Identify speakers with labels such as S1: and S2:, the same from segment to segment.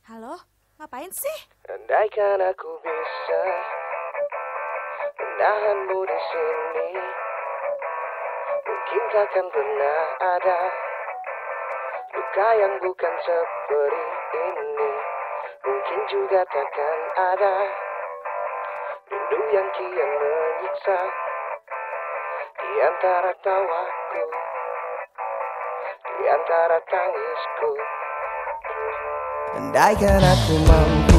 S1: Halo, ngapain sih?
S2: Andaikan aku bisa menahanmu di sini, mungkin takkan pernah ada luka yang bukan seperti ini. Mungkin juga takkan ada rindu yang kian menyiksa di antara tawaku, di antara tangisku. Andaikan aku mampu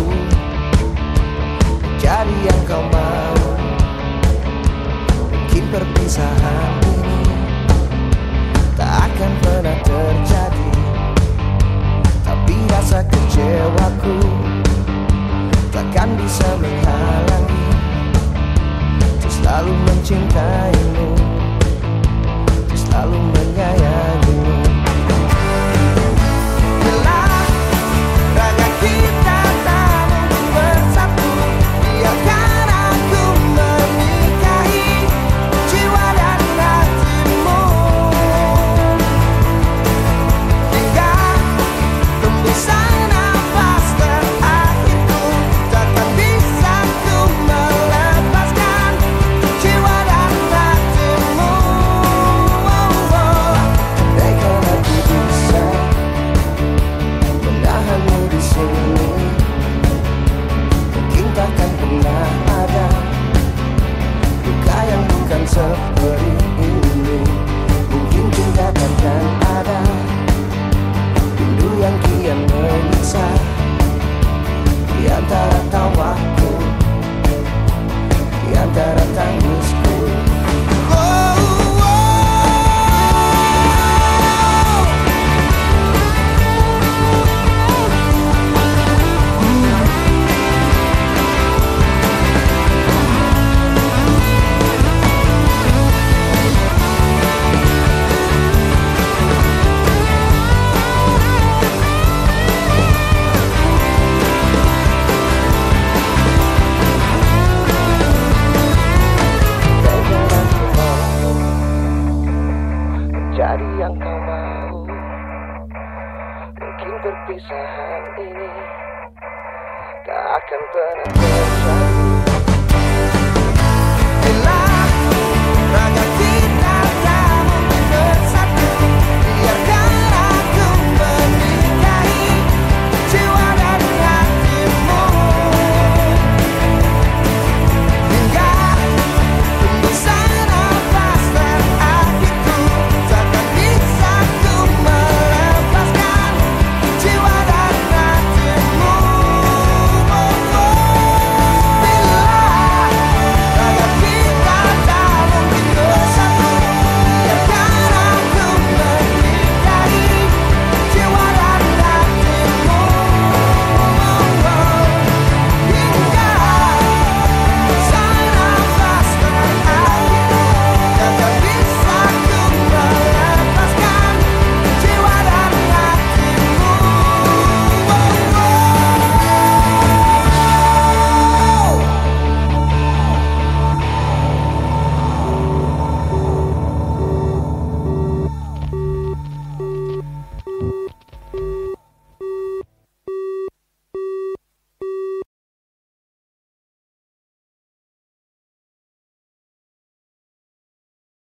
S2: jadi yang kau mau, mungkin perpisahan ini tak akan pernah terjadi. Tapi rasa kecewaku takkan bisa menghalangi untuk selalu mencintaimu, untuk selalu menyayangimu. Seperti ini, mungkin juga takkan ada rindu yang kian menyiksa di antara tawaku, di antara tangisku. Jadi yang kau mau, mungkin perpisahan ini tak akan pernah terjadi.